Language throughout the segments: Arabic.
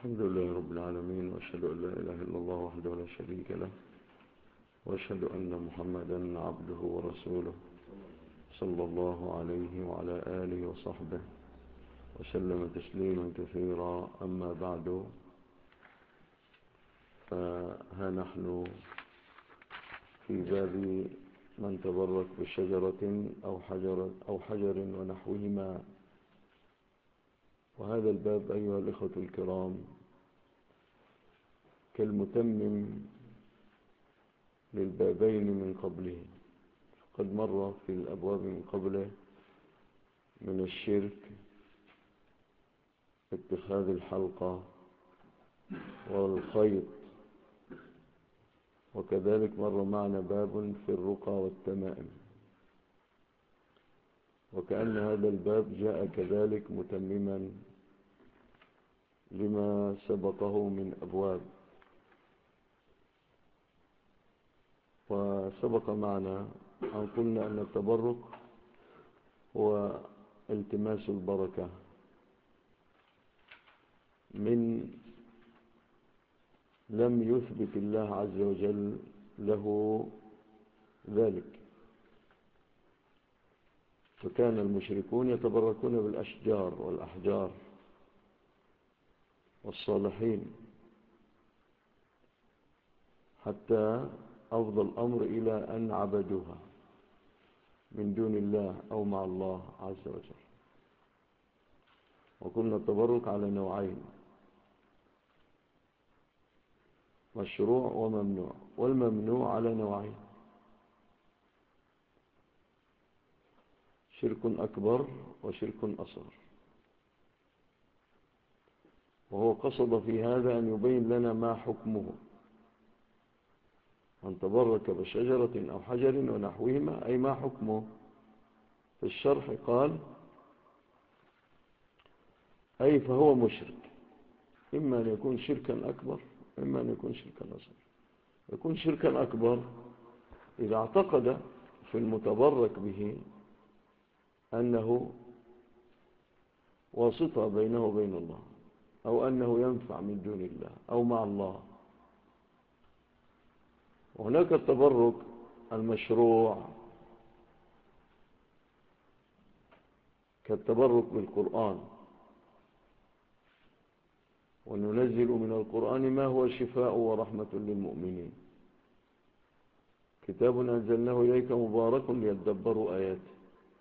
الحمد لله رب العالمين، وأشهد أن لا إله إلا الله وحده لا شريك له، وأشهد أن محمدا عبده ورسوله صلى الله عليه وعلى آله وصحبه وسلم تسليما كثيرا. أما بعد، فها نحن في باب من تبرك بشجرة أو حجر ونحوهما. وهذا الباب أيها الإخوة الكرام كالمتمم للبابين من قبله، قد مر في الأبواب من قبله من الشرك، اتخاذ الحلقة والخيط، وكذلك مر معنا باب في الرقى والتمائم، وكأن هذا الباب جاء كذلك متمما لما سبقه من أبواب. وسبق معنا أن قلنا أن التبرك هو التماس البركة من لم يثبت الله عز وجل له ذلك. فكان المشركون يتبركون بالأشجار والأحجار والصالحين، حتى أفضى الأمر إلى أن عبدوها من دون الله أو مع الله عز وجل. وقلنا التبرك على نوعين: مشروع وممنوع. والممنوع على نوعين: شرك أكبر وشرك أصغر. وهو قصد في هذا أن يبين لنا ما حكمه. من تبرك بشجرة أو حجر ونحوهما، أي ما حكمه؟ في الشرح قال: أي فهو مشرك، إما أن يكون شركا أكبر، إما أن يكون شركا أصغر. يكون شركا أكبر إذا اعتقد في المتبرك به أنه واسطة بينه وبين الله، أو أنه ينفع من دون الله أو مع الله. وهناك التبرك المشروع كالتبرك بالقرآن: وننزل من القرآن ما هو شفاء ورحمة للمؤمنين، كتاب أنزلناه إليك مبارك ليدبروا آياته.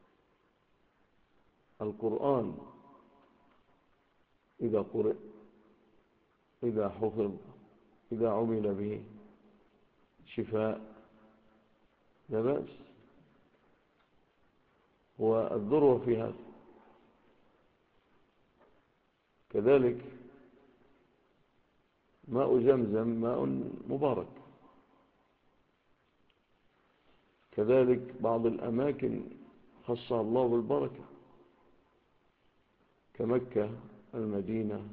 القرآن إذا قرئ، إذا حفظ، إذا عمل به شفاء، لا بأس. والذروة في هذا كذلك ماء زمزم ماء مبارك. كذلك بعض الأماكن خصها الله بالبركة كمكة، المدينة،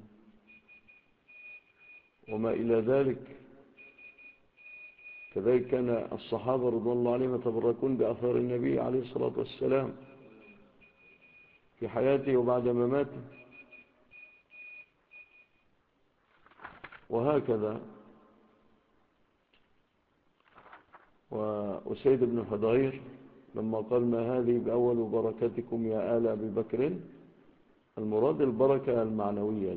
وما إلى ذلك. كذلك كان الصحابة رضوان الله عليهم يتبركون بأثار النبي عليه الصلاة والسلام في حياته وبعد مماته. وهكذا. وأسيد بن حضير لما قال: ما هذه بأول بركتكم يا آل أبي بكر، المراد البركة المعنوية،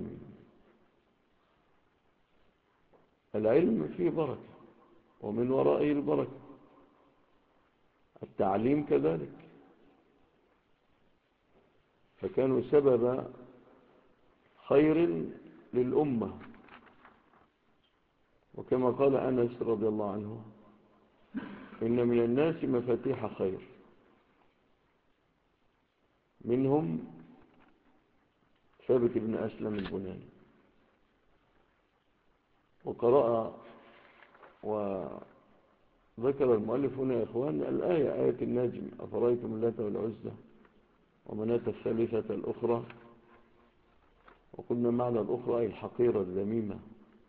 العلم فيه بركة، ومن ورائه البركة. التعليم كذلك. فكانوا سبب خير للأمة. وكما قال أنس رضي الله عنه: إن من الناس مفاتيح خير، منهم ثابت بن أسلم البناني. وقرأ وذكر المؤلف هنا يا إخوان الآية، آية النجم: أفرأيتم اللات والعزى ومناة الثالثة الأخرى. وقلنا معنى الأخرى أي الحقيرة الذميمة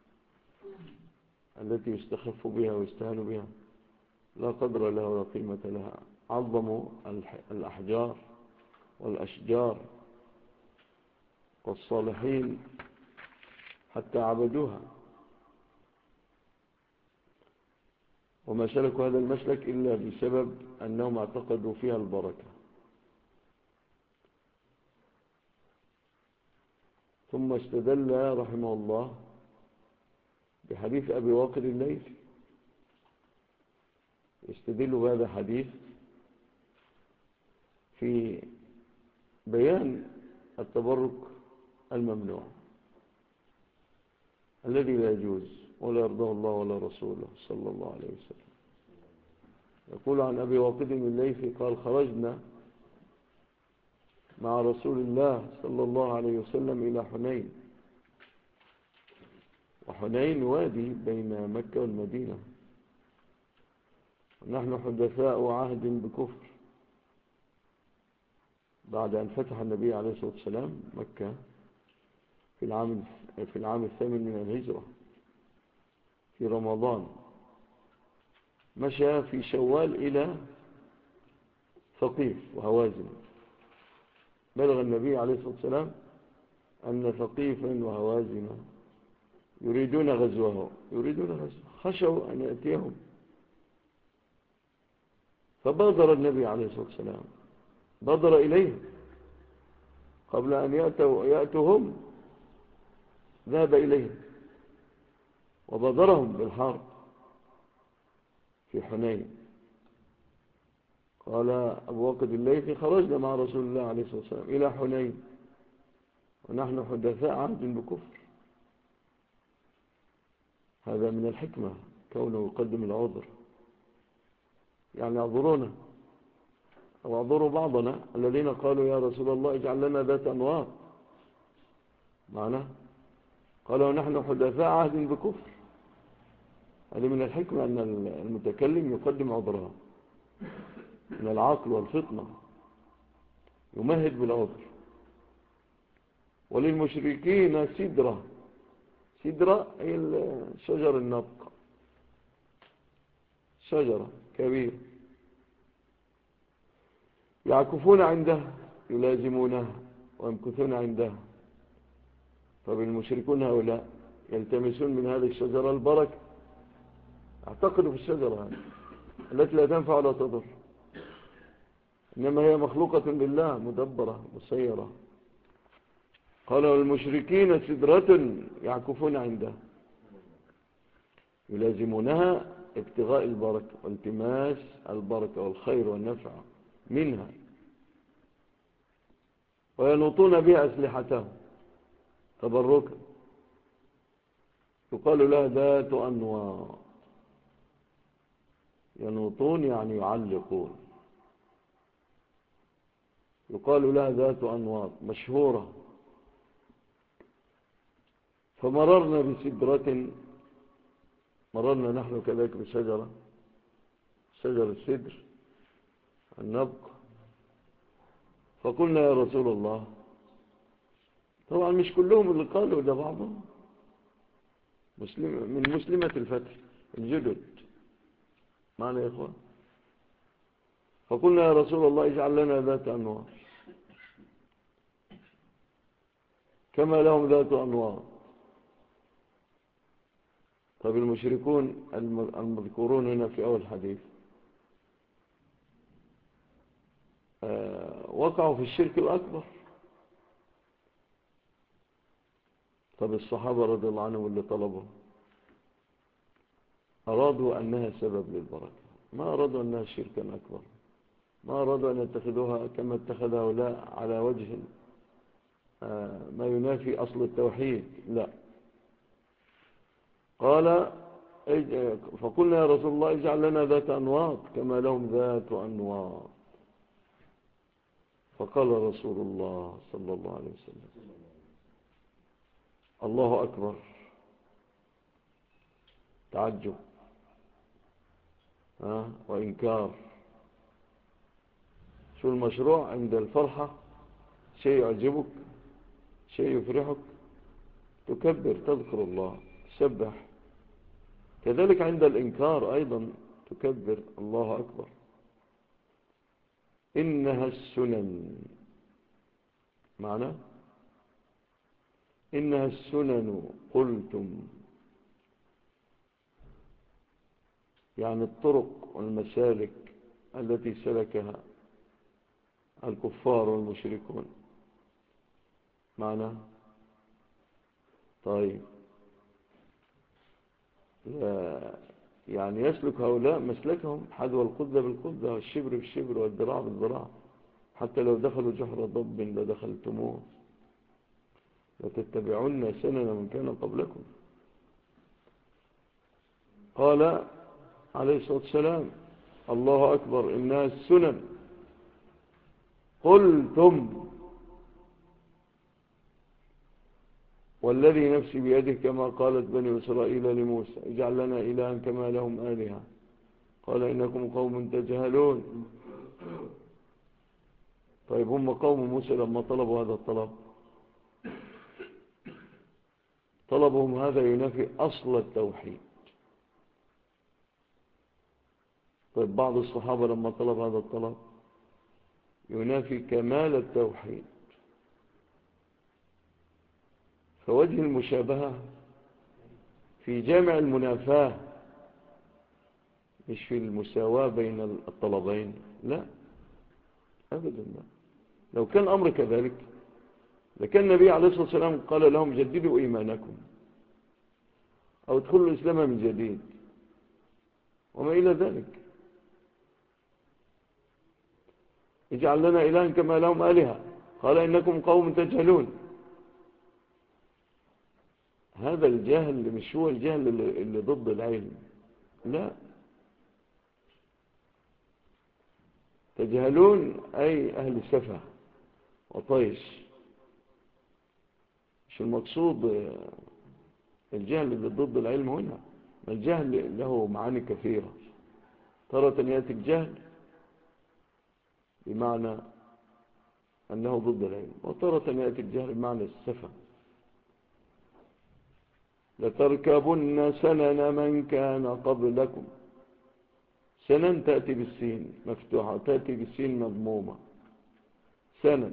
التي يستخف بها ويستهان بها، لا قدر لها ولا قيمة لها. عظموا الأحجار والأشجار والصالحين حتى عبدوها، وما سلكوا هذا المسلك إلا بسبب أنهم اعتقدوا فيها البركة. ثم استدل رحمه الله بحديث أبي واقد الليثي، يستدل بهذا الحديث في بيان التبرك الممنوع الذي لا يجوز ولا يرضاه الله ولا رسوله صلى الله عليه وسلم. يقول عن أبي واقد الليثي قال: خرجنا مع رسول الله صلى الله عليه وسلم إلى حنين، وحنين وادي بين مكة والمدينة، ونحن حدثاء عهد بكفر، بعد أن فتح النبي عليه الصلاة والسلام مكة في العام الثامن من الهجرة في رمضان. مشى في شوال إلى ثقيف وهوازن. بلغ النبي عليه الصلاة والسلام أن ثقيفا وهوازن يريدون غزوه، خشوا أن يأتيهم، فبادر النبي عليه الصلاة والسلام، بادر إليهم قبل أن يأتوا هم، ذهب إليهم وبادرهم بالحرب في حنين. قال أبو واقد الليثي: خرجنا مع رسول الله عليه الصلاة والسلام إلى حنين ونحن حدثاء عهد بكفر. هذا من الحكمة كونه يقدم العذر، يعني اعذرونا أو اعذروا بعضنا الذين قالوا: يا رسول الله اجعل لنا ذات أنوار معنا. قالوا: نحن حدثاء عهد بكفر. هذا من الحكمة أن المتكلم يقدم عذرها، من العقل والفطنة، يمهد بالعذر. وللمشركين سدرة، سدرة هي شجر النبق، شجرة كبيرة يعكفون عندها، يلازمونها ويمكثون عندها. فبالمشركون هؤلاء يلتمسون من هذه الشجرة البركة، اعتقدوا في الشجرة هذه التي لا تنفع ولا تضر، إنما هي مخلوقة لله، مدبرة مسيرة. قالوا: المشركين سدرة يعكفون عندها، يلازمونها ابتغاء البركة والتماس البركة والخير والنفع منها، وينوطون بها أسلحتهم تبركا. يقال لها ذات أنواط. ينوطون يعني يعلقون. يقال لها ذات أنواط، مشهورة. فمررنا بسدرة، مررنا نحن كذلك بشجرة، شجر السدر النبق. فقلنا: يا رسول الله. طبعا مش كلهم اللي قالوا، ده بعضهم من مسلمة الفتح الجدد معنا يا إخوان. فقلنا: يا رسول الله اجعل لنا ذات أنوار كما لهم ذات أنوار. طب المشركون المذكورون هنا في أول حديث وقعوا في الشرك الأكبر. طب الصحابة رضي الله عنهم اللي طلبوا أرادوا أنها سبب للبركة، ما أرادوا أنها شركا أكبر، ما أرادوا أن يتخذوها كما اتخذ هؤلاء على وجه ما ينافي أصل التوحيد. لا. قال: فقلنا: يا رسول الله اجعل لنا ذات أنواط كما لهم ذات أنواط. فقال رسول الله صلى الله عليه وسلم: الله أكبر. تعجب وإنكار. شو المشروع عند الفرحة؟ شيء يعجبك، شيء يفرحك، تكبر، تذكر الله، تسبح. كذلك عند الإنكار أيضا تكبر، الله أكبر. إنها السنن، معنى إنها السنن قلتم، يعني الطرق والمسالك التي سلكها الكفار والمشركون معنا. طيب يعني يسلك هؤلاء مسلكهم حذو القدة بالقدة والشبر بالشبر والذراع بالذراع، حتى لو دخلوا جحر ضب لدخلتموه لتتبعون سنن من كان قبلكم. قال عليه الصلاة والسلام الله أكبر إنها السنن قلتم والذي نفسي بيده كما قالت بني إسرائيل لموسى اجعل لنا إلها كما لهم آلهة قال إنكم قوم تجهلون. طيب هم قوم موسى لما طلبوا هذا الطلب طلبهم هذا ينافي أصل التوحيد. طيب بعض الصحابة لما طلب هذا الطلب ينافي كمال التوحيد. فوجه المشابهة في جامع المنافاة مش في المساواة بين الطلبين، لا أبدا لا. لو كان الأمر كذلك لكان النبي عليه الصلاة والسلام قال لهم جددوا إيمانكم أو ادخلوا الإسلام من جديد وما إلى ذلك. اجعل لنا إلها كما لهم آلهة قال إنكم قوم تجهلون. هذا الجهل مش هو الجهل اللي ضد العلم، لا. تجهلون أي أهل سفه وطيش. مش المقصود الجهل اللي ضد العلم هنا، الجهل له معاني كثيرة. ترى يأتي الجهل بمعنى أنه ضد العلم، وترى يأتي الجهل بمعنى السفه. لتركبن سنن من كان قبلكم. سنن تأتي بالسين مفتوحة تأتي بالسين مضمومة. سنن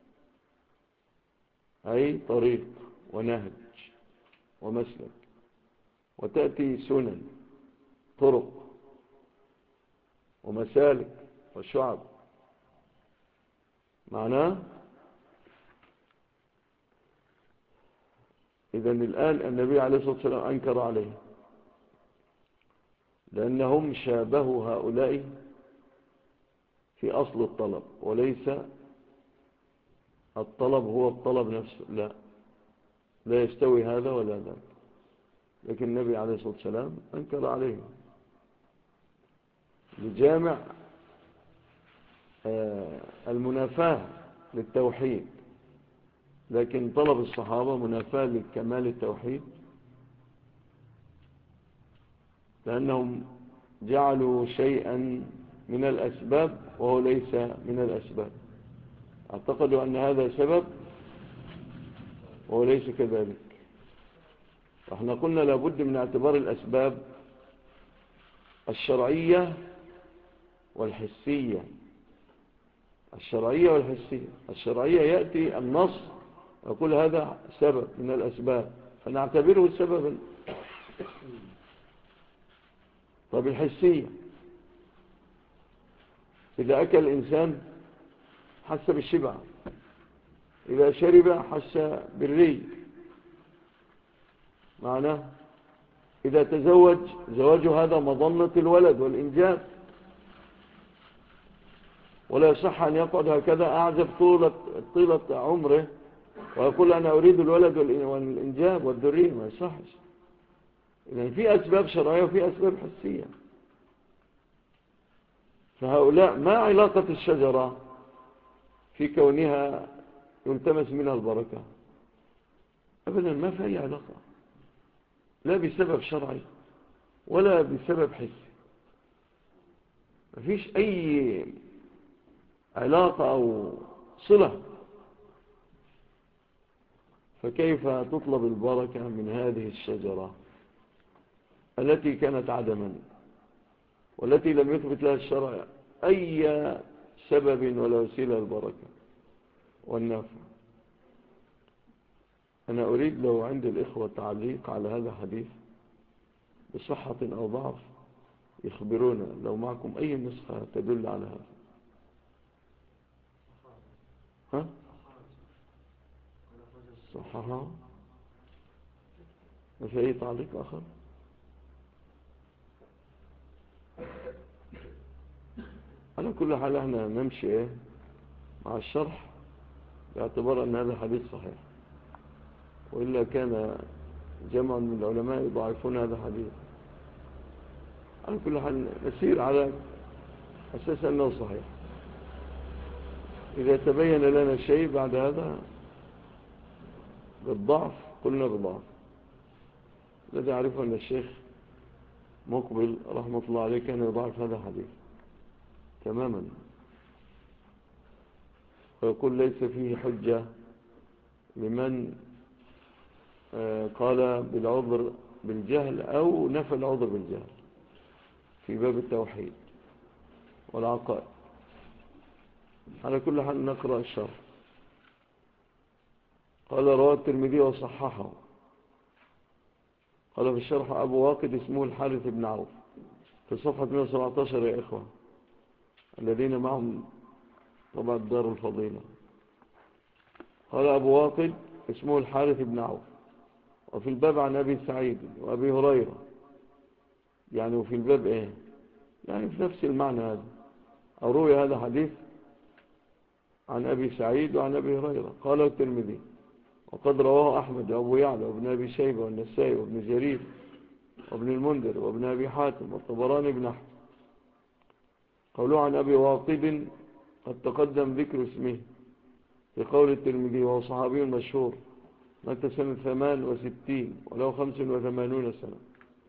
أي طريق ونهج ومسلك، وتأتي سنن طرق ومسالك وشعب. معناه إذن الآن النبي عليه الصلاة والسلام أنكر عليه لأنهم شابهوا هؤلاء في أصل الطلب، وليس الطلب هو الطلب نفسه، لا يستوي هذا ولا ذاك. لكن النبي عليه الصلاة والسلام أنكر عليه لجامع المنافاة للتوحيد. لكن طلب الصحابة منافاة لكمال التوحيد، لأنهم جعلوا شيئا من الأسباب وهو ليس من الأسباب. اعتقدوا أن هذا سبب وهو ليس كذلك. احنا قلنا لابد من اعتبار الأسباب الشرعية والحسية. الشرعية والحسية. الشرعية يأتي النص يقول هذا سبب من الأسباب فنعتبره سببا. طب الحسية إذا أكل الإنسان حس بالشبع، إذا شرب حس بالري. معناه إذا تزوج زواجه هذا مظنة الولد والإنجاب، ولا يصح أن يقعد هكذا أعزب طيلة عمره ويقول أنا أريد الولد والإنجاب والذرية، ما يصحش. إذن في أسباب شرعية وفي أسباب حسية. فهؤلاء ما علاقة الشجرة في كونها يلتمس منها البركة؟ أبدا ما في أي علاقة، لا بسبب شرعي ولا بسبب حسي. ما فيش أي علاقة أو صلة. فكيف تطلب البركة من هذه الشجرة التي كانت عدما والتي لم يثبت لها الشرع أي سبب ولا وسيلة البركة والنفع؟ أنا أريد لو عند الإخوة تعليق على هذا الحديث بصحة أو ضعف يخبرونا، لو معكم أي نسخة تدل على هذا. ها؟ صحها؟ ما في أي تعليق آخر؟ على كل حال احنا نمشي مع الشرح باعتبار أن هذا حديث صحيح، وإلا كان جمع من العلماء يضعفون هذا الحديث. على كل حال نسير على أساس أنه صحيح. إذا تبين لنا شيء بعد هذا بالضعف قلنا بالضعف. الذي أعرفه أن الشيخ مقبل رحمة الله عليه كان يضعف هذا الحديث تماما، ويقول ليس فيه حجة لمن قال بالعذر بالجهل أو نفى العذر بالجهل في باب التوحيد والعقائد. على كل حال نقرأ الشرح. قال رواه الترمذي وصححه. قال في الشرح أبو واقد اسمه الحارث بن عوف في صفحة 117 يا إخوة الذين معهم طبعا دار الفضيلة. قال أبو واقد اسمه الحارث بن عوف، وفي الباب عن أبي سعيد وأبي هريرة، يعني وفي الباب يعني في نفس المعنى هذا، أروي هذا حديث عن أبي سعيد وعن أبي هريرة. قال الترمذي وقد رواه أحمد وأبو يعلى وابن أبي شيبة والنسائي وابن جرير وابن المنذر وابن أبي حاتم والطبراني بن أحمد. قولوا عن أبي واقد قد تقدم ذكر اسمه في قول الترمذي، وهو صحابي مشهور مات سنة 68 ولو 85 سنة.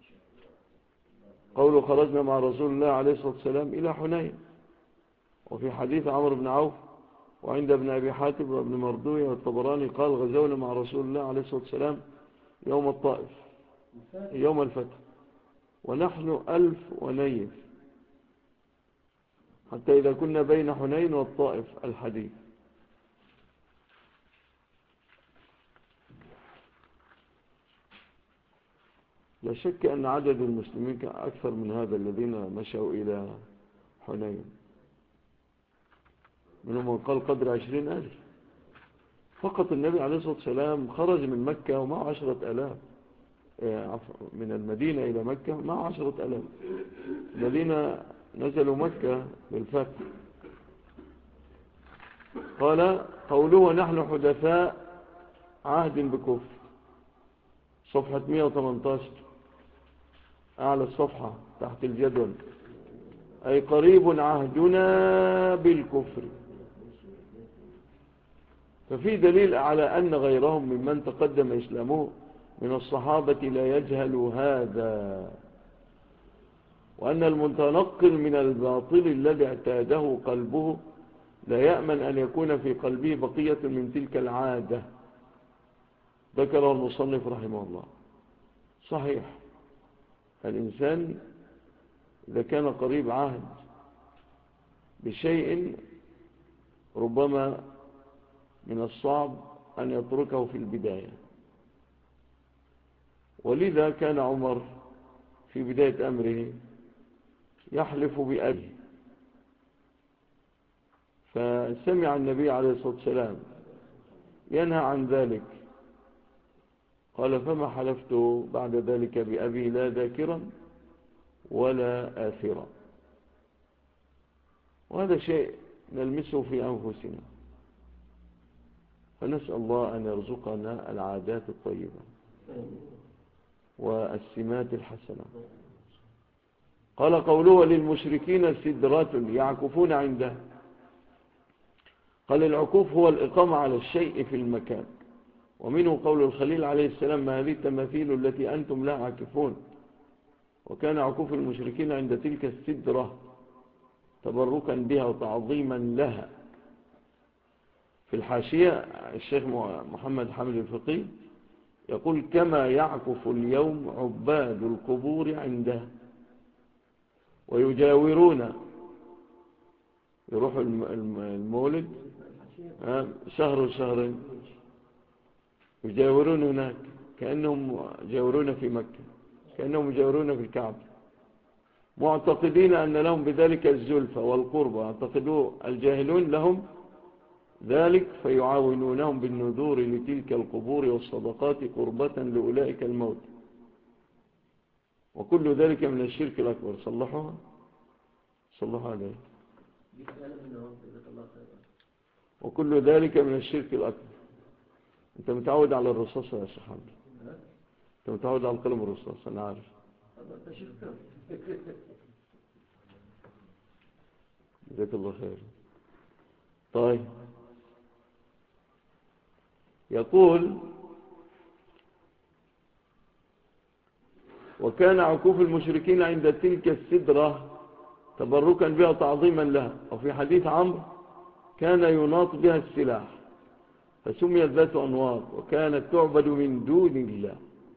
قوله خرجنا مع رسول الله عليه الصلاة والسلام إلى حنين. وفي حديث عمرو بن عوف وعند ابن أبي حاتم وابن مردوية والطبراني قال غزونا مع رسول الله عليه الصلاة والسلام يوم الطائف يوم الفتح ونحن 1000 ونيف حتى إذا كنا بين حنين والطائف الحديث. لا شك أن عدد المسلمين كان أكثر من هذا الذين مشوا إلى حنين، منهم من قال قدر 20,000 فقط. النبي عليه الصلاة والسلام خرج من مكة ومعه 10,000، من المدينة إلى مكة معه 10,000 الذين نزلوا مكة بالفتح. قال قوله نحن حدثاء عهد بكفر، صفحة 118 أعلى الصفحة تحت الجدول، أي قريب عهدنا بالكفر. ففي دليل على أن غيرهم ممن تقدم إسلامه من الصحابة لا يجهل هذا، وأن المتنقل من الباطل الذي اعتاده قلبه لا يأمن أن يكون في قلبه بقية من تلك العادة. ذكره المصنف رحمه الله. صحيح الإنسان إذا كان قريب عهد بشيء ربما من الصعب أن يتركه في البداية، ولذا كان عمر في بداية أمره يحلف بأبيه، فسمع النبي عليه الصلاة والسلام ينهى عن ذلك، قال فما حلفت بعد ذلك بأبي لا ذاكرا ولا آثرا. وهذا شيء نلمسه في أنفسنا، فنسأل الله أن يرزقنا العادات الطيبة والسمات الحسنة. قال قوله للمشركين سدرات يعكفون عنده. قال العكوف هو الإقامة على الشيء في المكان، ومنه قول الخليل عليه السلام ما هذه التماثيل التي أنتم لا عاكفون. وكان عكوف المشركين عند تلك السدرة تبركا بها وتعظيما لها. في الحاشية الشيخ محمد حامد الفقيه يقول كما يعكف اليوم عباد القبور عنده ويجاورون، يروحوا المولد شهر وشهرين يجاورون هناك كأنهم جاورون في مكة، كأنهم جاورون في الكعبة، معتقدين أن لهم بذلك الزلفى والقربى، يعتقدون الجاهلون لهم ذلك فيعاونونهم بالنذور لتلك القبور والصدقات قربة لأولئك الموت، وكل ذلك من الشرك الأكبر. صلحوا عليه. وكل ذلك من الشرك الأكبر. أنت متعود على الرصاص يا شيخ حمد، أنت متعود على القلم الرصاص، أنا عارف. جزاك الله خير. طيب، يقول: وكان عكوف المشركين عند تلك السدرة تبركا بها تعظيما لها. وفي حديث عمرو: كان يناط بها السلاح فسميت ذات أنواط وكانت تعبد من دون الله.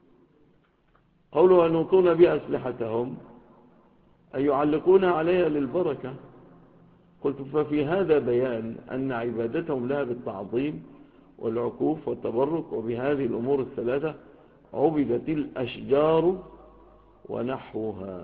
قولوا ينوطون بها أسلحتهم أي يعلقون عليها للبركة. قلت: ففي هذا بيان أن عبادتهم لها بالتعظيم والعكوف والتبرك، وبهذه الأمور الثلاثة عبدت الأشجار ونحوها.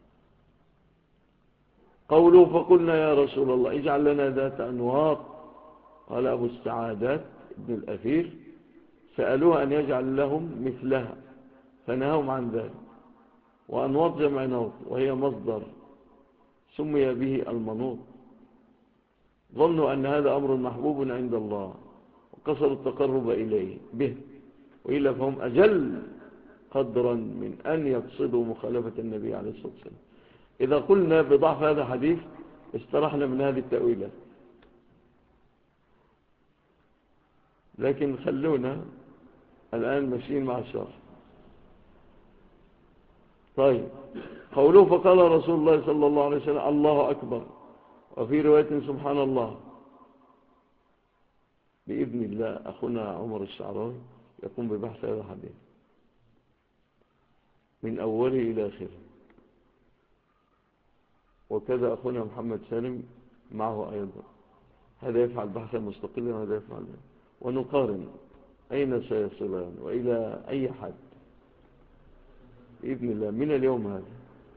قولوا: فقلنا يا رسول الله اجعل لنا ذات أنواط. قال أبو السعادات ابن الأثير: سألوها أن يجعل لهم مثلها فنهاهم عن ذلك. وأنواط جمع نوط، وهي مصدر سمي به المنوط. ظنوا أن هذا أمر محبوب عند الله وقصروا التقرب إليه به، وإلا فهم أجل قدرا من أن يقصدوا مخالفة النبي عليه الصلاة والسلام. إذا قلنا بضعف هذا الحديث استرحنا من هذه التأويلات، لكن خلونا الآن ماشيين مع الشرح. طيب، قوله: فقال رسول الله صلى الله عليه وسلم: الله أكبر. وفي رواية: سبحان الله. بإذن الله أخونا عمر الشعراوي يقوم ببحث هذا الحديث من أوله إلى آخره، وكذا أخونا محمد سالم معه أيضا. هذا يفعل بحثا مستقلا وهذا يفعل، ونقارن أين سيصلان وإلى أي حد بإذن الله من اليوم هذا.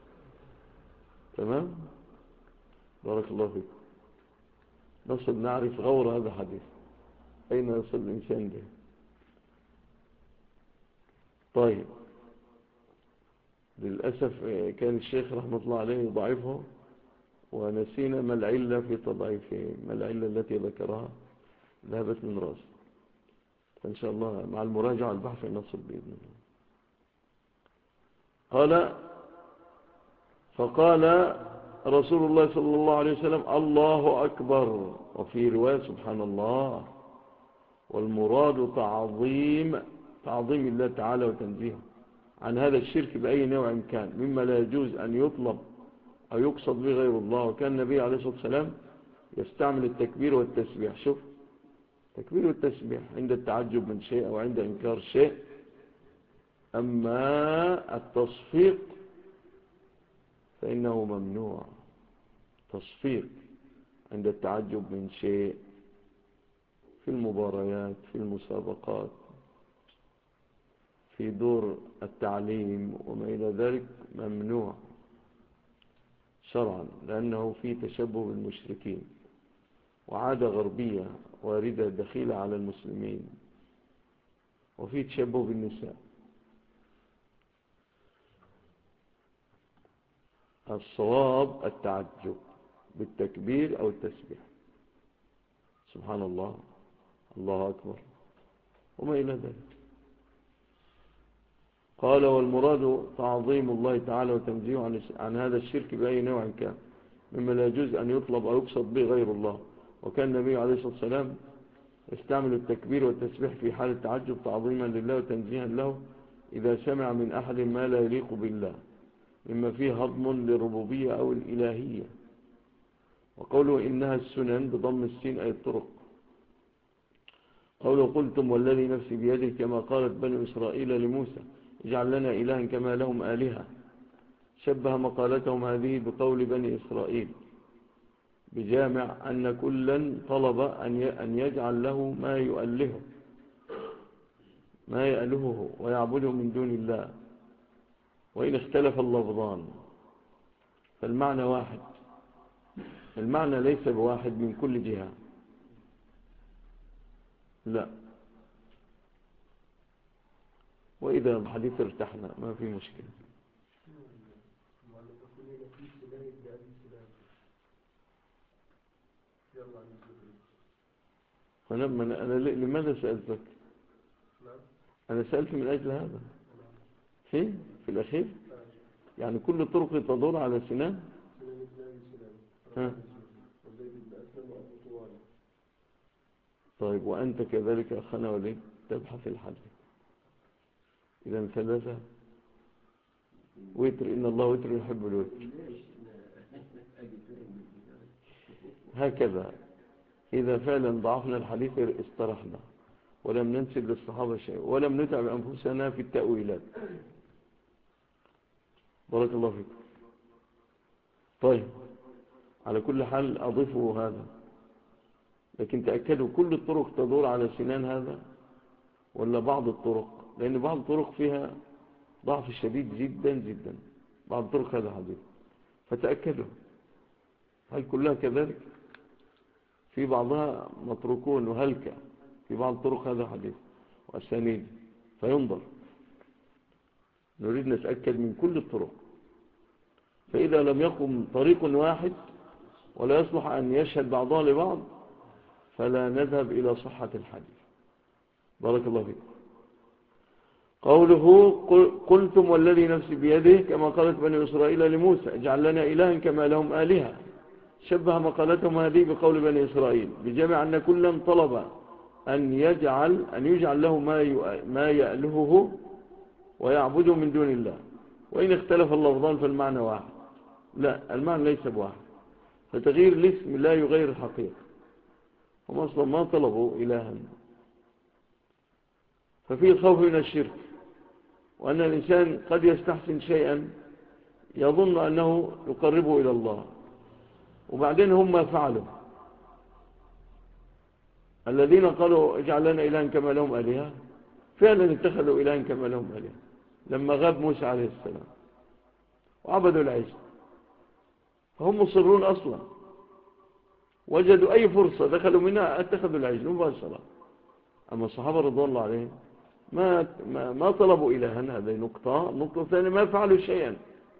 تمام؟ بارك الله فيك. نصل نعرف غور هذا الحديث أين يصل الإنسان به. طيب، للأسف كان الشيخ رحمة الله عليه يضعفه، ونسينا ما العلة في تضعيفه، ما العلة التي ذكرها ذهبت من رأس. فإن شاء الله مع المراجعة البحث نصل بإذن الله. قال: فقال رسول الله صلى الله عليه وسلم: الله أكبر. وفي رواية: سبحان الله. والمراد تعظيم الله تعالى وتنزيهه عن هذا الشرك بأي نوع كان، مما لا يجوز أن يطلب أو يقصد به غير الله. وكان النبي عليه الصلاة والسلام يستعمل التكبير والتسبيح. شوف، التكبير والتسبيح عند التعجب من شيء أو عند إنكار شيء. أما التصفيق فإنه ممنوع. تصفيق عند التعجب من شيء في المباريات، في المسابقات، في دور التعليم وما إلى ذلك ممنوع شرعا، لأنه في تشبه بالمشركين وعادة غربية واردة دخيلة على المسلمين، وفي تشبه بالنساء. الصواب التعجب بالتكبير أو التسبيح، سبحان الله، الله أكبر، وما إلى ذلك. قال: والمراد تعظيم الله تعالى وتنزيه عن هذا الشرك بأي نوع كان، مما لا يجوز أن يطلب أو يقصد به غير الله. وكان النبي عليه الصلاة والسلام يستعمل التكبير والتسبيح في حال التعجب تعظيما لله وتنزيها له إذا سمع من أحد ما لا يليق بالله، مما فيه هضم للربوبية أو الإلهية. وقوله: إنها السنن بضم السين أي الطرق. قوله: قلتم والذي نفسي بيده، كما قالت بنو إسرائيل لموسى: اجعل لنا إلها كما لهم آلهة. شبه مقالتهم هذه بقول بني إسرائيل، بجامع أن كلا طلب أن يجعل له ما يؤلهه ما يألهه ويعبده من دون الله، وإن اختلف اللفظان فالمعنى واحد. المعنى ليس بواحد من كل جهة، لا. وإذا الحديث ارتحنا ما في مشكلة. أنا لماذا سألتك؟ أنا سألت من أجل هذا. في الأخير يعني كل الطرق تدور على سنان. ها. طيب وأنت كذلك أخنا وليد تبحث الحديث. إذا ثلاثة وتر، إن الله وتر يحب الوتر. هكذا إذا فعلا ضعفنا الحديث استرحنا ولم ننسب للصحابة شيء ولم نتعب أنفسنا في التأويلات. بارك الله فيكم. طيب على كل حال أضيفوا هذا، لكن تأكدوا كل الطرق تدور على سنان هذا ولا بعض الطرق، لأن بعض الطرق فيها ضعف شديد جدا جدا، بعض الطرق هذا حديث، فتأكدوا هل كلها كذلك؟ في بعضها متروكون وهلكة، في بعض الطرق هذا حديث وأسانيد، فينظر. نريد نتأكد من كل الطرق، فإذا لم يقم طريق واحد ولا يصلح أن يشهد بعضها لبعض فلا نذهب إلى صحة الحديث. بارك الله فيكم. قوله قلتم والذي نفسي بيده كما قالت بني إسرائيل لموسى اجعل لنا إلها كما لهم آلهة، شبه مقالتهم هذه بقول بني إسرائيل بجمع أن كلا طلب أن يجعل له ما يألهه ويعبده من دون الله، وإن اختلف اللفظان فالمعنى واحد. لا، المعنى ليس بواحد، فتغيير الاسم لا يغير الحقيقة. هم أصلا ما طلبوا إلها. ففي الخوف من الشرك، وأن الإنسان قد يستحسن شيئا يظن أنه يقربه إلى الله، وبعدين هم ما فعلوا. الذين قالوا اجعل لنا إلها كما لهم آلهة فعلا اتخذوا إلها كما لهم آلهة لما غاب موسى عليه السلام وعبدوا العجل، فهم مصرون أصلا، وجدوا أي فرصة دخلوا منها اتخذوا العجل مباشرة. أما الصحابة رضوان الله عليهم ما طلبوا إلها، هذه نقطة ثانية، ما فعلوا شيئا.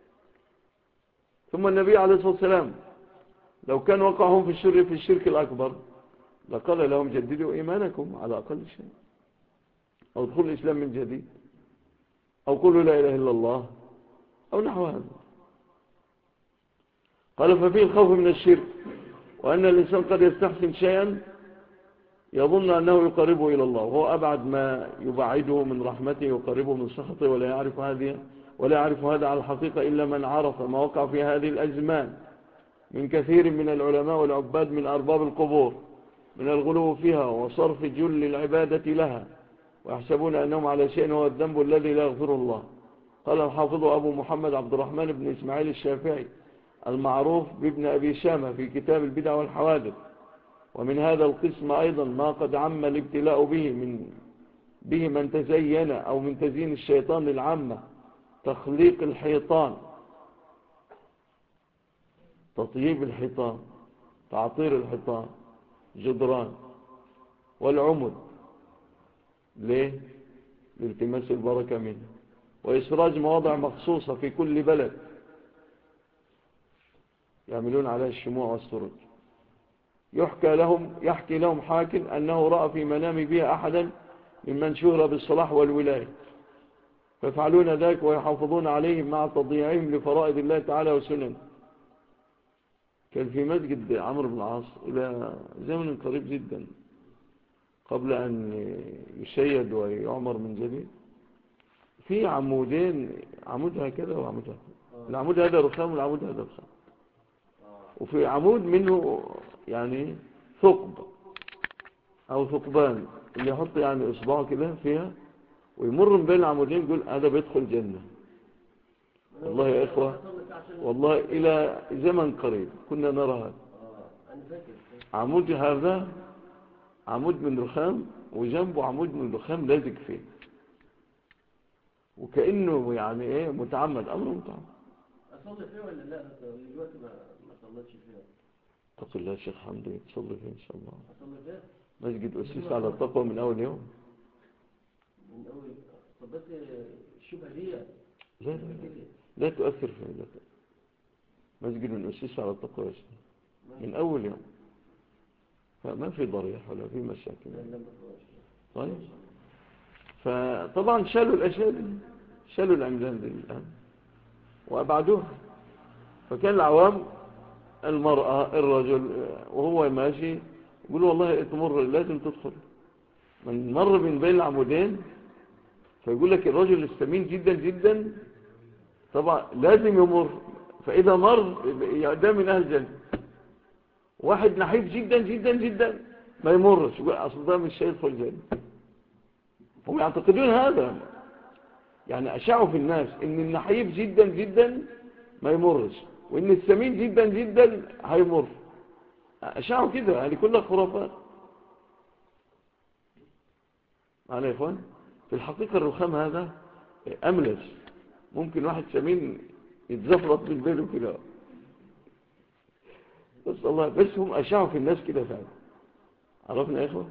ثم النبي عليه الصلاة والسلام لو كان وقعهم في الشرك الأكبر لقال لهم جددوا إيمانكم على أقل شيء، أو ادخلوا الإسلام من جديد، أو قولوا لا إله إلا الله، أو نحو هذا. قال ففيه الخوف من الشرك، وأن الإنسان قد يستحسن شيئا يظن أنه يقربه إلى الله، وهو أبعد ما يبعده من رحمته يقربه من سخطه، ولا يعرف هذا على الحقيقة إلا من عرف ما وقع في هذه الأزمان من كثير من العلماء والعباد من أرباب القبور من الغلو فيها وصرف جل العبادة لها، ويحسبون أنهم على شيء هو الذنب الذي لا يغفر الله. قال الحافظ أبو محمد عبد الرحمن بن إسماعيل الشافعي المعروف بابن أبي شامة في كتاب البدع والحوادث: ومن هذا القسم أيضا ما قد عم الابتلاء به من تزين أو من تزيين الشيطان للعامة تخليق الحيطان، تطييب الحيطان، تعطير الحيطان، جدران والعمد، ليه؟ لالتماس البركة منه، وإسراج مواضع مخصوصة في كل بلد يعملون عليها الشموع والسرج. يحكي لهم حاكم أنه رأى في منام بها أحدا ممن شهر بالصلاح والولاية، فيفعلون ذلك ويحافظون عليهم مع تضييعهم لفرائض الله تعالى وسنن. كان في مسجد عمرو بن العاص إلى زمن قريب جدا قبل أن يشيد ويعمر من جديد، في عمودين، عمود هكذا وعمود هكذا، العمود هذا رخام والعمود هذا رخام، وفي عمود منه يعني ثقب أو ثقبان، اللي يحط يعني إصبعه كده فيها ويمر من بين العمودين يقول هذا بيدخل جنة. والله يا إخوة، والله إلى زمن قريب كنا نرى هذا عمود، هذا عمود من رخام وجنبه عمود من رخام لازق فيه، وكأنه يعني ايه متعمد، امر متعمد. اصلي فيه ولا لا؟ دلوقتي ما صليتش فيه. اتق الله يا شيخ حمدي، تصلي فيه ان شاء الله. اصلي فيه مسجد أسس على التقوى من اول يوم. من اول. طب بس الشبهه دي لا لا تؤثر في لا. مسجد من أسس على التقوى يا شيخ من اول يوم، فما في ضريح ولا في مشاكل. طيب، فطبعا شالوا الاشياء دي، شالوا العمدان دي الان وابعدوها. فكان العوام المرأة الرجل وهو ماشي يقول والله تمر لازم تدخل. من مر من بين العمودين فيقول لك الرجل السمين جدا جدا طبعا لازم يمر، فإذا مر ده من أهل الجنة. واحد نحيف جدا جدا جدا ما يمرش، يقول أصل ده مش هيدخل الجنة. هم يعتقدون هذا، يعني أشاعوا في الناس إن النحيف جدا جدا ما يمرش، وإن السمين جدا جدا هيمر. أشاعوا كده، يعني كلها خرافات. معنا يا إخوان، في الحقيقة الرخام هذا أملس، ممكن واحد سمين يتزفرط بالبيل كده. بس الله، بس هم أشاعوا في الناس كده فعلا. عرفنا يا إخوان.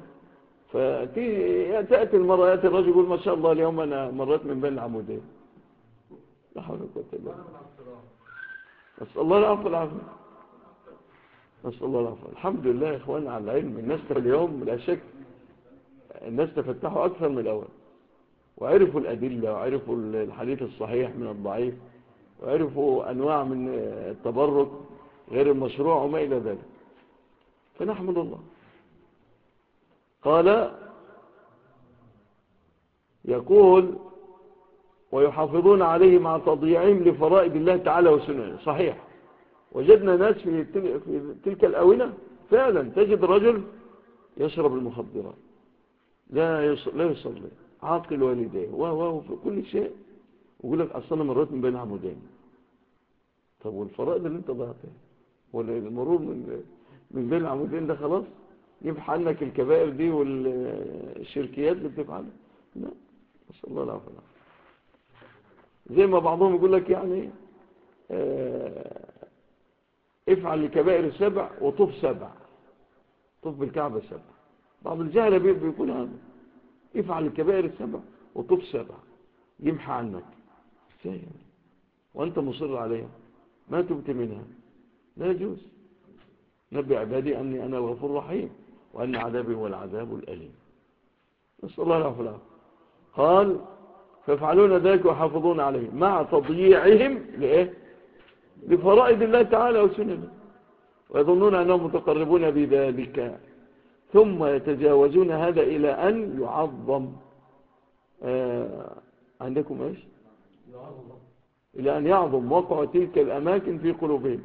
تأتي المرأة، يأتي الرجل يقول ما شاء الله اليوم أنا مريت من بين العمودين. لا حول ولا قوة إلا بالله. نسأل الله العفو والعافية. نسأل الله العفو. الحمد لله يا إخوان على العلم. الناس اليوم لا شك الناس تفتحوا أكثر من الأول، وعرفوا الأدلة، وعرفوا الحديث الصحيح من الضعيف، وعرفوا أنواع من التبرك غير المشروع وما إلى ذلك، فنحمد الله. قال يقول ويحافظون عليه مع تضييعهم لفرائض الله تعالى وسننه. صحيح، وجدنا ناس في تلك الأونة فعلا تجد رجل يشرب المخدرات، لا يصلي، عاقل والديه وفي كل شيء، ويقول لك أصلا مرات من بين عمودين. طب والفرائض اللي انت ضيعتها والمرور من بين العمودين ده خلاص يمحى عنك الكبائر دي والشركيات اللي بتفعلها؟ لا، نسأل الله العافية. زي ما بعضهم يقول لك يعني افعل الكبائر السبع وطف سبع، طف بالكعبة سبع. بعض الجهلة بيقول هذا، افعل الكبائر السبع وطف سبع يمحى عنك. ازاي يعني وانت مصر عليها ما تبت منها؟ لا يجوز. نبي عبادي أني أنا الغفور الرحيم وأن عذابي هو العذاب الأليم. نسأل الله العافية. قال فيفعلون ذلك ويحافظون عليه مع تضييعهم لإيه؟ لفرائض الله تعالى وسننه، ويظنون أنهم متقربون بذلك، ثم يتجاوزون هذا إلى أن يعظم عندكم إيش؟ إلى أن يعظم وقع تلك الأماكن في قلوبهم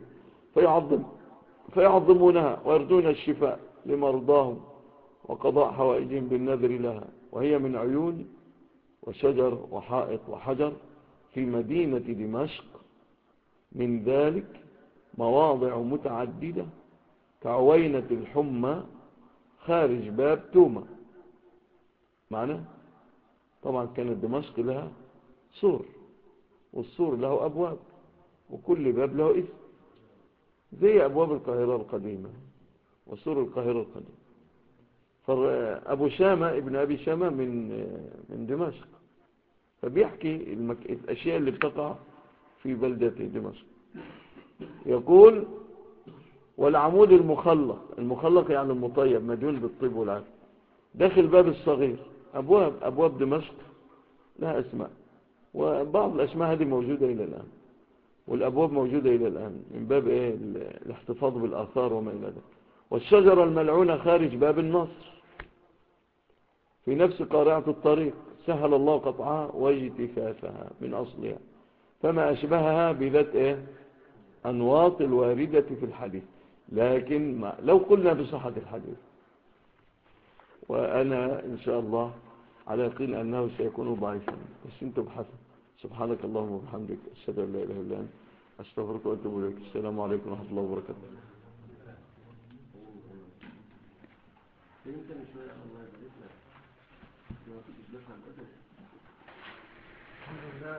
فيعظمونها ويرجون الشفاء لمرضاهم وقضاء حوائجهم بالنذر لها، وهي من عيون وشجر وحائط وحجر في مدينة دمشق. من ذلك مواضع متعددة كعوينة الحمى خارج باب توما. معنى طبعا كانت دمشق لها سور، والسور له أبواب، وكل باب له اسم، زي أبواب القاهرة القديمة وسور القاهرة القديمة. فأبو شامة ابن أبي شامة من دمشق، فبيحكي الأشياء اللي بتقع في بلدة دمشق. يقول والعمود المخلق يعني المطيب مدهون بالطيب والعسل داخل باب الصغير. أبواب دمشق لها أسماء، وبعض الأسماء هذه موجودة إلى الآن، والأبواب موجودة إلى الآن من باب إيه؟ الاحتفاظ بالآثار وما إلى ذلك. والشجرة الملعونة خارج باب النصر في نفس قارعة الطريق سهل الله قطعها واجتثاثها من أصلها، فما أشبهها بذات إيه؟ أنواط الواردة في الحديث. لكن لو قلنا بصحة الحديث، وأنا إن شاء الله على يقين أنه سيكون ضعيفا، بس انتم بحثوا. سبحانك اللهم وبحمدك أشهد أن لا إله إلا أنت أستغفرك وأتوب إليك. السلام عليكم ورحمة الله وبركاته. يمكن شوية الله يبارك لك. الحمد لله.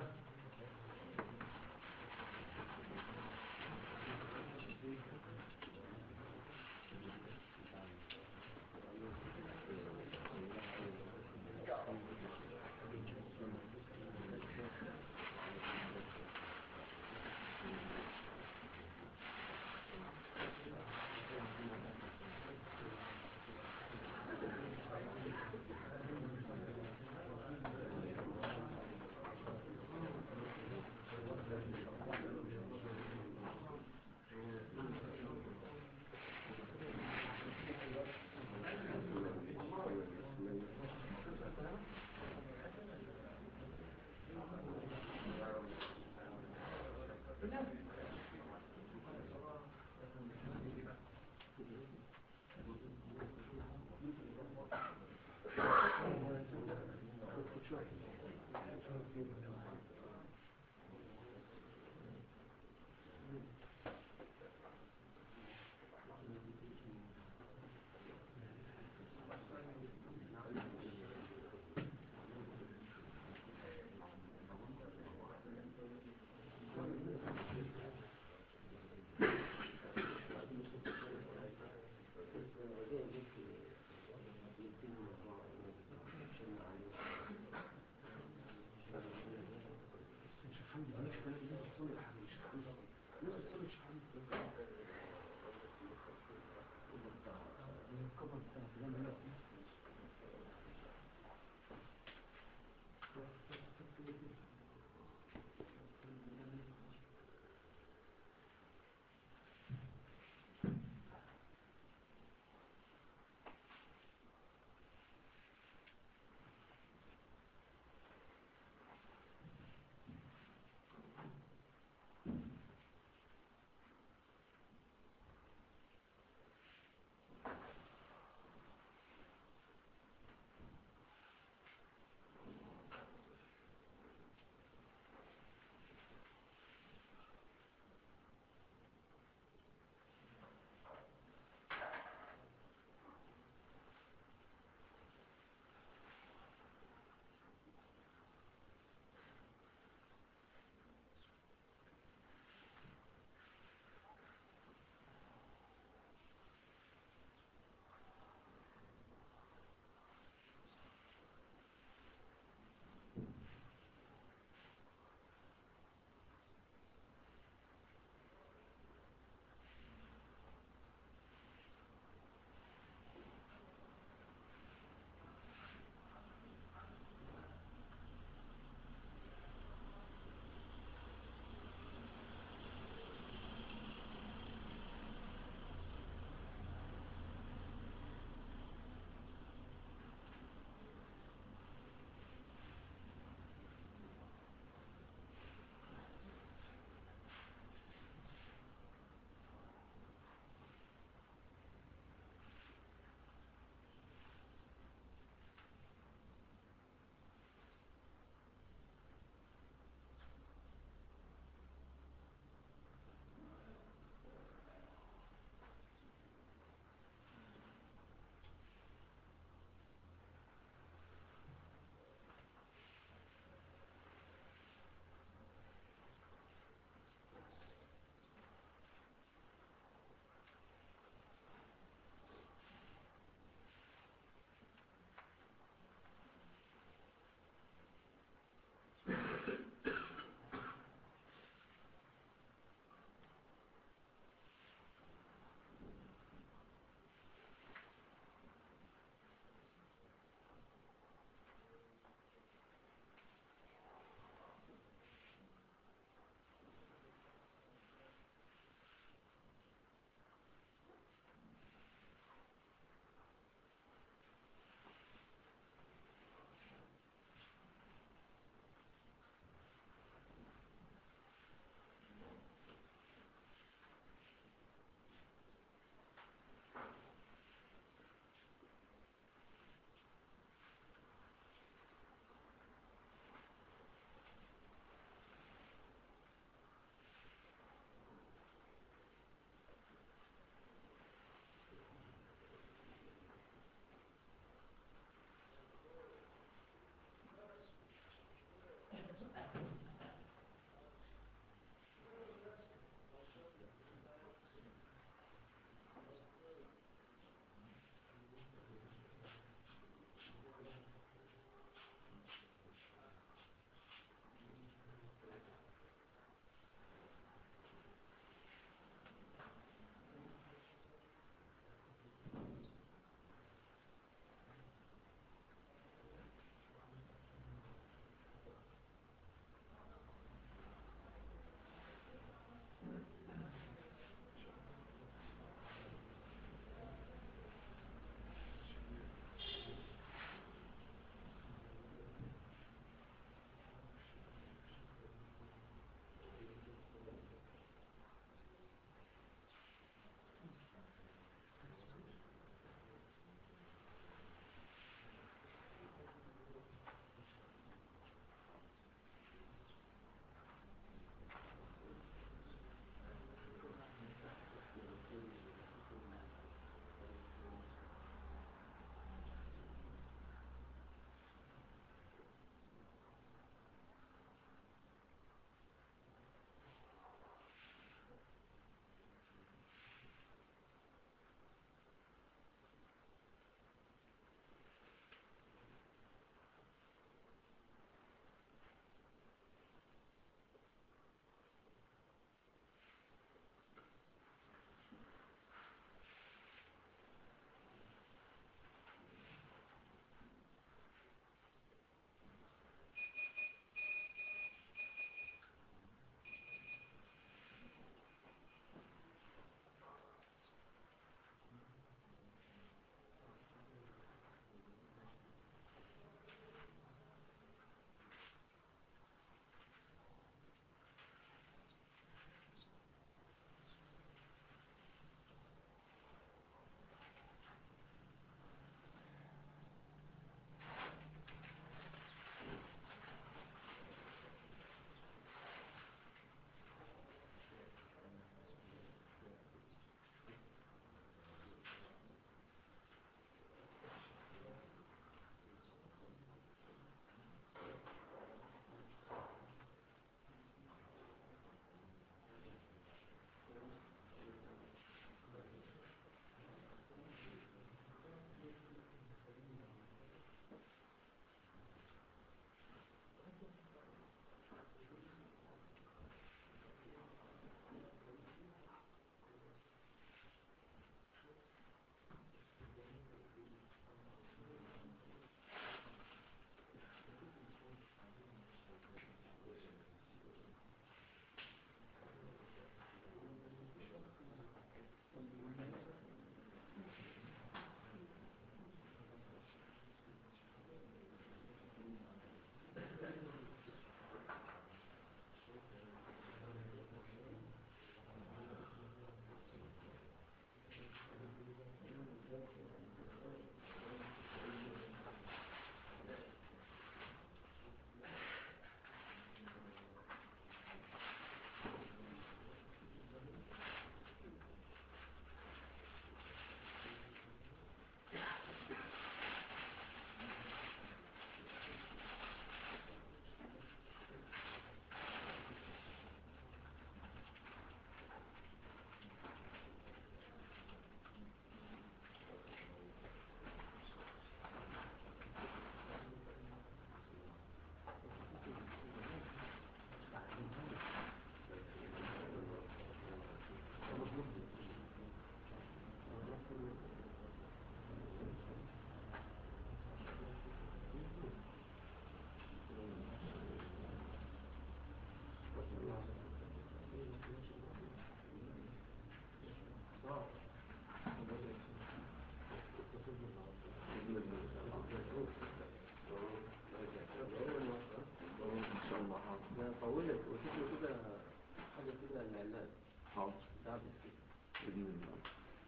حاضر بإذن الله.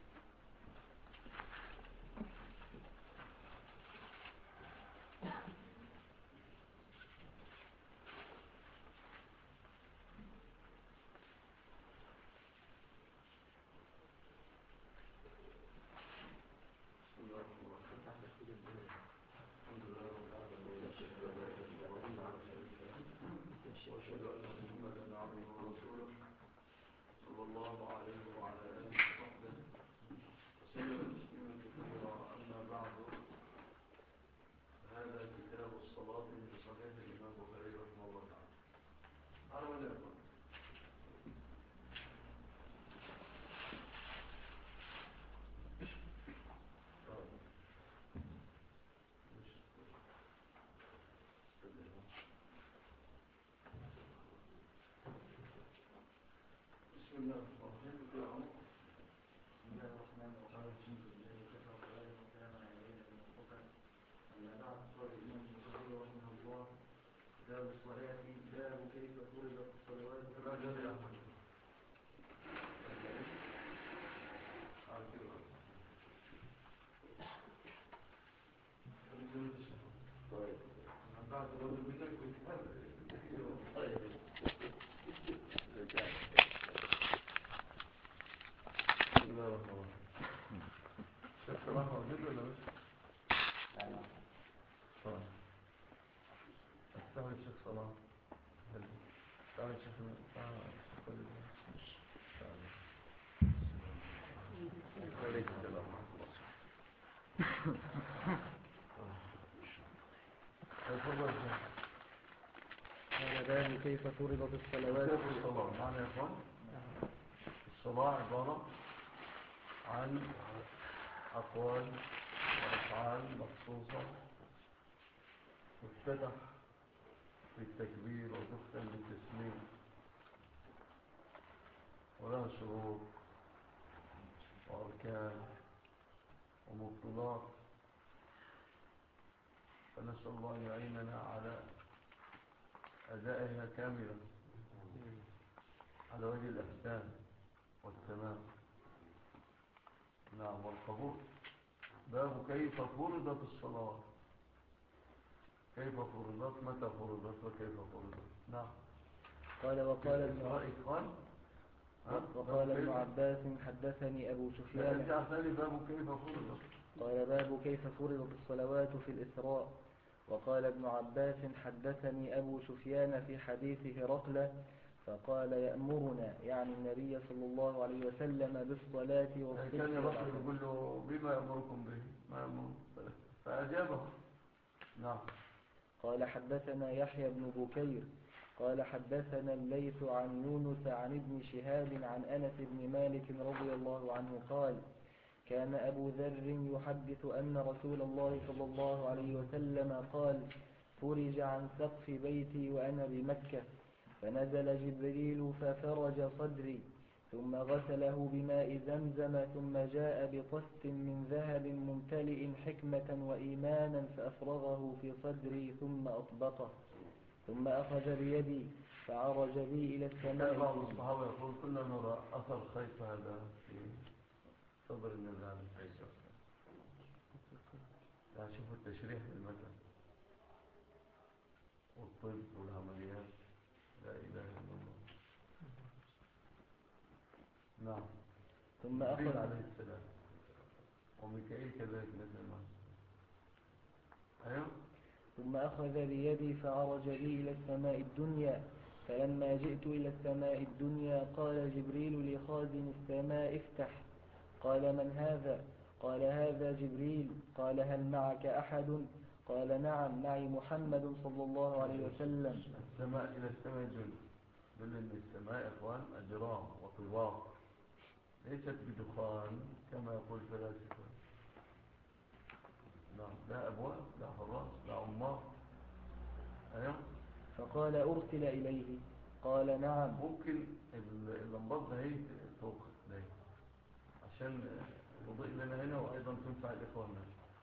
وأشهد أن محمدا عبده ورسوله صلى الله عليه وعلى آله وصحبه وسلم تسليما كثيرا. أما بعد، هذا كتاب الصلاة من صحيح الإمام البخاري رحمه الله تعالى. أنا ولا أقول بسم الله الرحمن الرحيم. بسم الله الرحمن الرحيم. وكفى صلاة وسلام على نبينا المصطفى. أما بعد، قال الإمام البخاري رحمه الله: باب الصلاة، باب كيف فرضت الصلوات. باب كيف فرضت الصلوات. الصلاة معنى يا إخوان، الصلاة عبارة عن أقوال وأفعال مخصوصة تفتتح بالتكبير وتختم بالتسليم، ولها شروط وأركان ومبطلات، فنسأل الله أن يعيننا على أدائها كاملة على وجه الإحسان والتمام. نعم، والقبول. باب كيف فرضت الصلاة، كيف فرضت، متى فرضت، وكيف فرضت. نعم. قال وقال ابن عباس: حدثني أبو سفيان. باب كيف فرضت. قال باب كيف فرضت الصلوات في الإسراء. وقال ابن عباس: حدثني أبو سفيان في حديث هرقل فقال: يأمرنا، يعني النبي صلى الله عليه وسلم، بالصلاة والصدق. كان هرقل يقول له: بما يأمركم به؟ ما يأمركم؟ فأجابه. نعم. قال حدثنا يحيى بن بكير قال حدثنا الليث عن يونس عن ابن شهاب عن أنس بن مالك رضي الله عنه قال: كان أبو ذر يحدث أن رسول الله صلى الله عليه وسلم قال: فرج عن سقف بيتي وأنا بمكة، فنزل جبريل ففرج صدري، ثم غسله بماء زمزم، ثم جاء بطست من ذهب ممتلئ حكمة وإيمانا فأفرغه في صدري ثم أطبقه، ثم أخذ بيدي فعرج بي إلى السماء. كان بعض الصحابة يقول: كنا نرى أثر الخيط هذا في صدر النبي عليه الصلاة والسلام. يعني شوفوا التشريح للمثل والطب والعمليات، لا إله إلا الله. نعم. ثم أخذ عليه السلام وميكائيل كذلك نزل معه. أيوه. ثم أخذ بيدي فعرج بي إلى السماء الدنيا، فلما جئت إلى السماء الدنيا قال جبريل لخازن السماء: افتح. قال: من هذا؟ قال: هذا جبريل. قال: هل معك أحد؟ قال: نعم، معي محمد صلى الله عليه وسلم. السماء إلى السماء الدنيا، بل إن السماء إخوان أجرام وطباق، ليست بدخان كما يقول الفلاسفة. نعم، لا أبواب، لا حراس، لا عمار. أيوه. فقال: أرسل إليه. قال: نعم. ممكن اللمبات ده هي توقف ده عشان تضيء لنا هنا، وأيضا تنفع الإخوة هنا.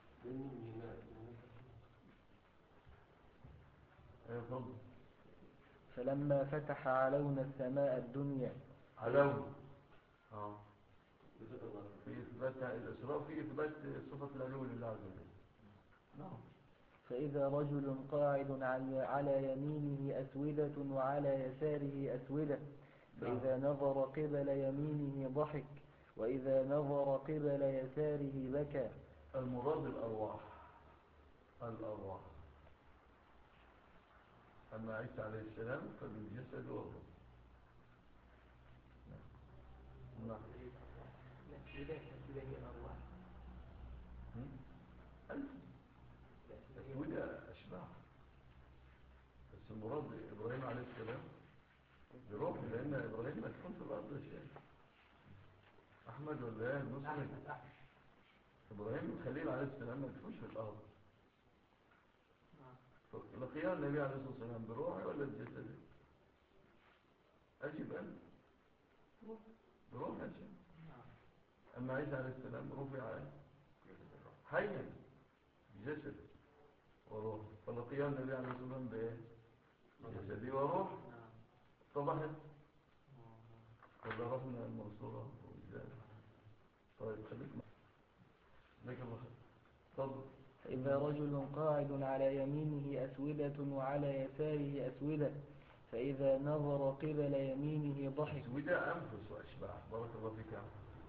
أيوه، فضل. فلما فتح علونا السماء الدنيا. علون في إثبات الإسراء، في إثبات صفة العلو لله عز وجل. نعم. فإذا رجل قاعد على يمينه أسودة وعلى يساره أسودة، فإذا نظر قبل يمينه ضحك، وإذا نظر قبل يساره بكى. المراد الأرواح. أما عيسى عليه السلام فبالجسد والروح. نعم. أسودة أشباح، بس المراد إبراهيم عليه السلام بروح، لأن إبراهيم مدفون في الأرض شيء. أحمد ولا مسلم؟ إبراهيم خليل عليه السلام مدفونش في الأرض. لقيا النبي عليه الصلاة والسلام بروحه ولا بجسده؟ أجب أنت بروح أجب. أما عيسى عليه السلام رفع حيا بجسد وروح، فلقيا النبي عليه الصلاة والسلام بإيه؟ جسدي وروح. طبعا ولا رحنا المنصورة وإجزاء. طيب خليك لك الله خير. تفضل. فإذا رجل قاعد على يمينه أسودة وعلى يساره أسودة، فإذا نظر قبل يمينه ضحك. أسودة أنفس وأشباح. بارك الله فيك.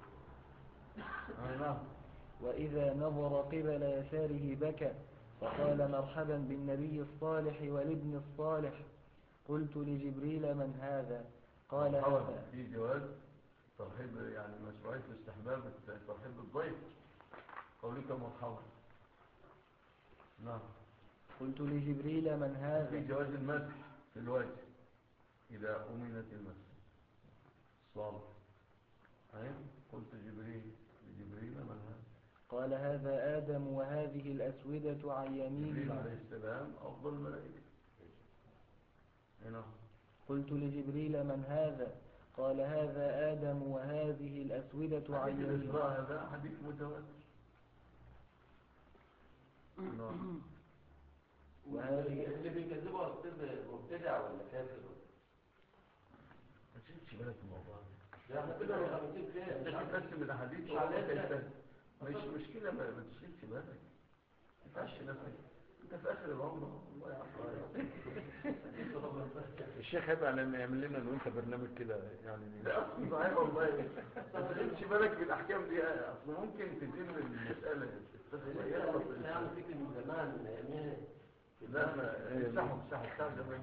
نعم. وإذا نظر قبل يساره بكى، فقال مرحبا بالنبي الصالح والابن الصالح. قلت لجبريل من هذا؟ قال هذا. في جواز ترحيب، يعني مشروعية استحباب ترحيب بالضيف، قولك مرحبا. نعم. قلت لجبريل من هذا؟ في جواز المسح في الوجه إذا أمنت المسح صالح. قلت لجبريل من هذا؟ قال هذا آدم وهذه الأسودة عن يمينه. جبريل عليه السلام أفضل الملائكة. هنا. قلت لجبريل من هذا؟ قال هذا آدم وهذه الأسودة عن يمينه. حديث الإسراء هذا حديث متواتر. نعم. وهذه اللي بيكذبوا أستاذ مبتدع ولا كافر؟ ما تشيلش بالك الموضوع ده. لا احنا كده مخمسين فيها. انت بتقسم الأحاديث مش مشكلة، ما تشيلش بالك. ما تفعش نفسك. انت في آخر العمر. الله يعافيك. الشيخ هيبقى لما يعمل لنا انه انت برنامج كده يعني. لا اصلا صحيح والله. ما تشيلش بالك بالأحكام دي، اصلا ممكن تزيل المسألة. لا عم فكرة من زمان من أيامين. لا ما مساحة زمان.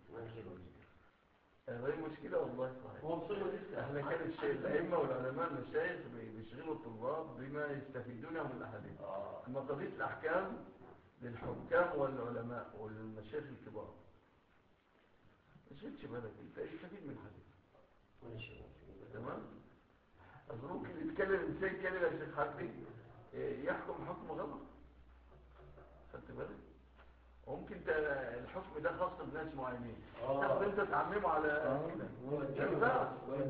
هذه مشكلة والله. هو مصير لسه. احنا كان الأئمة والعلماء المشايخ بيشغلوا الطلاب بما يستفيدونه من الأحاديث. أما قضية الأحكام للحكام والعلماء والمشايخ الكبار. ما تشغلش بالك، انت يستفيد من الحديث. تمام؟ أصل ممكن يتكلم إنسان كلمة يا شيخ حقي يحكم حكم غلط. خدت بالك؟ وممكن الحكم ده خاص بناس معينين. تاخد انت تعممه على كده.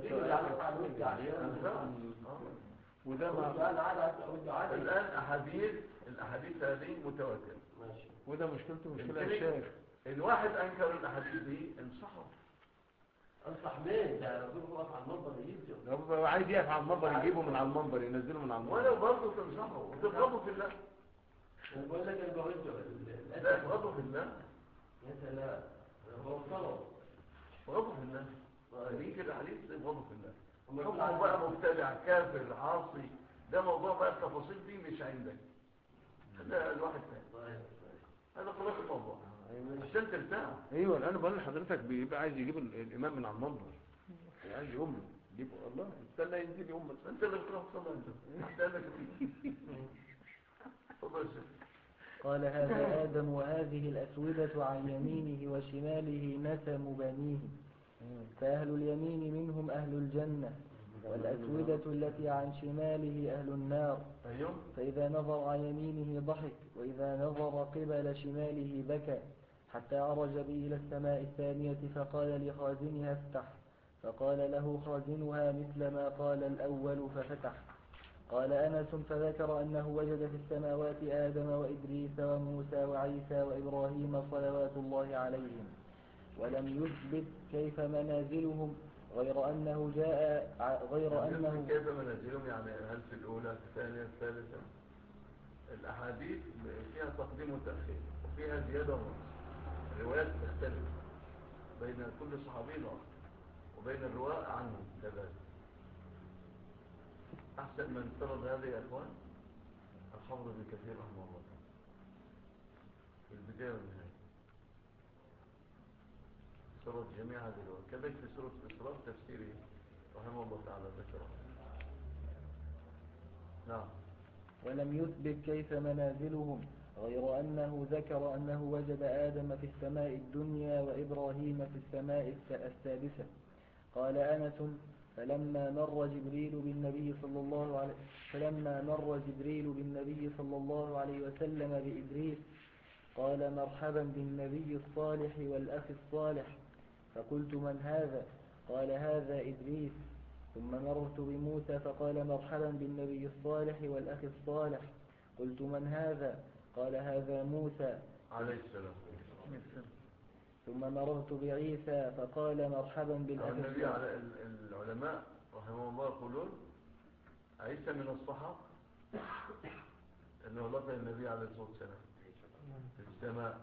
وده الآن الأحاديث هذه متواترة. وده مشكلته مشكلة الشيخ. إن واحد أنكر الأحاديث دي انصحه. انصح مين؟ ده يقول هو على المنبر يجيبه. لو عايز يقف على المنبر يجيبه من على المنبر، ينزله من على المنبر. ولو برضه تنصحه وتبغضه في الله. بقول لك انا بقول لا تبغضه في الله. يا سلام. هو طلب. تبغضه في الله. مين كده عليك تبغضه في الله. حكمه بقى مبتدع كافر عاصي، ده موضوع بقى التفاصيل دي مش عندك. هذا الواحد ثاني. هذا خلاص الموضوع. عشان ترتاح. ايوه الان بقول لحضرتك بيبقى عايز يجيب الامام من على المنبر، عايز يقوم يجيبه. الله استنى ينزل يقوم، بس انت اللي بتروح تصلي انت قالك قال هذا آدم وهذه الأسودة عن يمينه وشماله نسم بنيه، فأهل اليمين منهم أهل الجنة، والأسودة التي عن شماله أهل النار. فإذا نظر عن يمينه ضحك، وإذا نظر قبل شماله بكى، حتى عرج به إلى السماء الثانية فقال لخازنها افتح، فقال له خازنها مثل ما قال الأول ففتح. قال أنس فذكر أنه وجد في السماوات آدم وإدريس وموسى وعيسى وإبراهيم صلوات الله عليهم، ولم يثبت كيف منازلهم غير أنه جاء غير يعني أنه كيف منازلهم؟ يعني هل في الأولى في الثانية الثالثة؟ الأحاديث فيها تقديم وتأخير وفيها زيادة ونقص. الروايات تختلف بين كل صحابي وبين الرواء عنهم كذلك. أحسن من افترض هذه يا أخوان الحافظ ابن كثير رحمه الله في البداية والنهاية، سرد جميع هذه الروايات. كذلك في سورة الإسراء تفسيره رحمه الله تعالى ذكره. نعم. ولم يثبت كيف منازلهم، غير أنه ذكر أنه وجد آدم في السماء الدنيا وإبراهيم في السماء السادسة. قال أنس: فلما مر جبريل بالنبي صلى الله عليه وسلم بإدريس قال: مرحبا بالنبي الصالح والأخ الصالح. فقلت: من هذا؟ قال: هذا إدريس. ثم مررت بموسى فقال: مرحبا بالنبي الصالح والأخ الصالح. قلت: من هذا؟ قال: هذا موسى عليه السلام. ثم مررت بعيسى فقال: مرحبا بالأخ النبي الصالح. على العلماء رحمه الله يقولون عيسى من الصحابة أنه لقى النبي عليه الصلاة والسلام في السماء.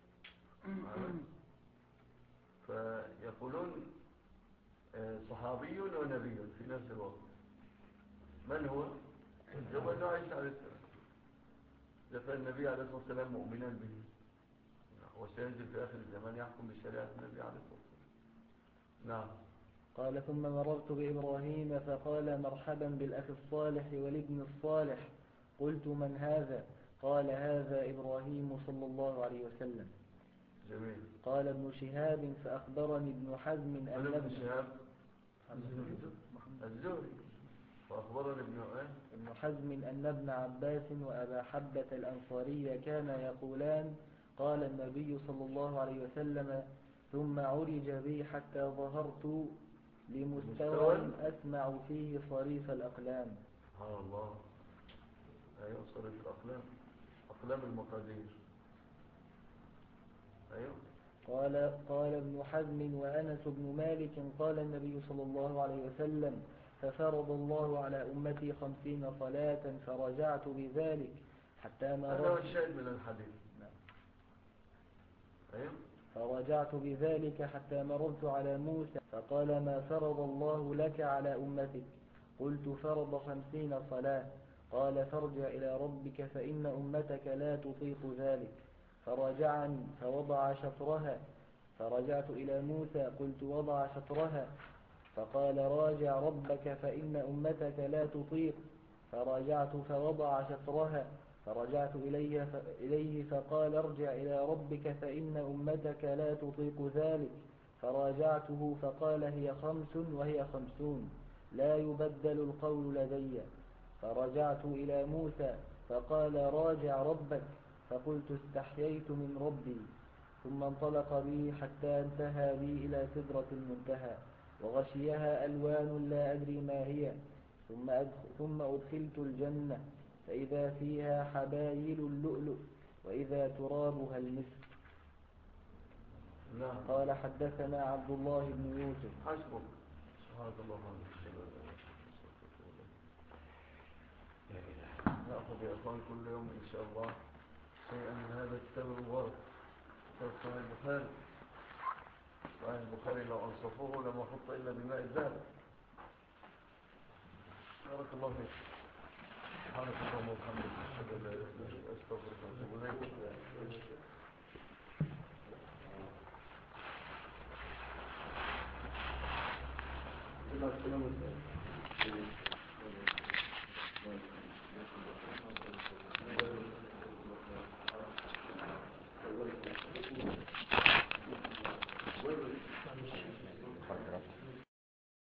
فيقولون صحابي ونبي في نفس الوقت. من هو؟ الجواب أنه عيسى عليه السلام. لقى النبي عليه الصلاة والسلام مؤمنا به وسينزل في آخر الزمان يحكم بشريعة النبي عليه الصلاة والسلام. نعم. قال: ثم مررت بإبراهيم فقال: مرحبا بالأخ الصالح والابن الصالح. قلت: من هذا؟ قال: هذا إبراهيم صلى الله عليه وسلم. جميل. قال ابن شهاب: فأخبرني ابن حزم أن ابن شهاب الزهري فأخبرني ابن حزم أن ابن عباس وأبا حبة الأنصاري كان يقولان: قال النبي صلى الله عليه وسلم: ثم عرج بي حتى ظهرت لمستوى أسمع فيه صريف الأقلام. سبحان الله. أيوة صريف الأقلام، أقلام المقادير. أيوة. قال ابن حزم: وأنس بن مالك قال النبي صلى الله عليه وسلم: ففرض الله على أمتي 50 صلاة فرجعت بذلك حتى ما هذا هو الشاهد من الحديث. أيوة. فرجعت بذلك حتى مررت على موسى فقال: ما فرض الله لك على أمتك؟ قلت: فرض 50 صلاة. قال: فارجع إلى ربك فإن أمتك لا تطيق ذلك. فرجعني فوضع شطرها. فرجعت إلى موسى قلت: وضع شطرها. فقال: راجع ربك فإن أمتك لا تطيق. فرجعت فوضع شطرها. فرجعت إليه فقال: ارجع إلى ربك فإن أمتك لا تطيق ذلك. فراجعته فقال: هي 5 وهي 50 لا يبدل القول لدي. فرجعت إلى موسى فقال: راجع ربك. فقلت: استحييت من ربي. ثم انطلق بي حتى انتهى بي إلى سدرة المنتهى وغشيها ألوان لا أدري ما هي. ثم أدخلت الجنة فإذا فيها حبايل اللؤلؤ وإذا ترابها المسك. نعم. قال: حدثنا عبد الله بن يوسف. حسبك. سبحانك اللهم نأخذ يا أخوان كل يوم إن شاء الله شيئا من هذا الكتاب المبارك، كتاب صحيح البخاري. صحيح البخاري لو أنصفوه لما خط إلا بماء الذهب. بارك الله فيك. سبحانك اللهم وبحمدك أشهد أن لا إله إلا أنت أستغفرك وأتوب إليك.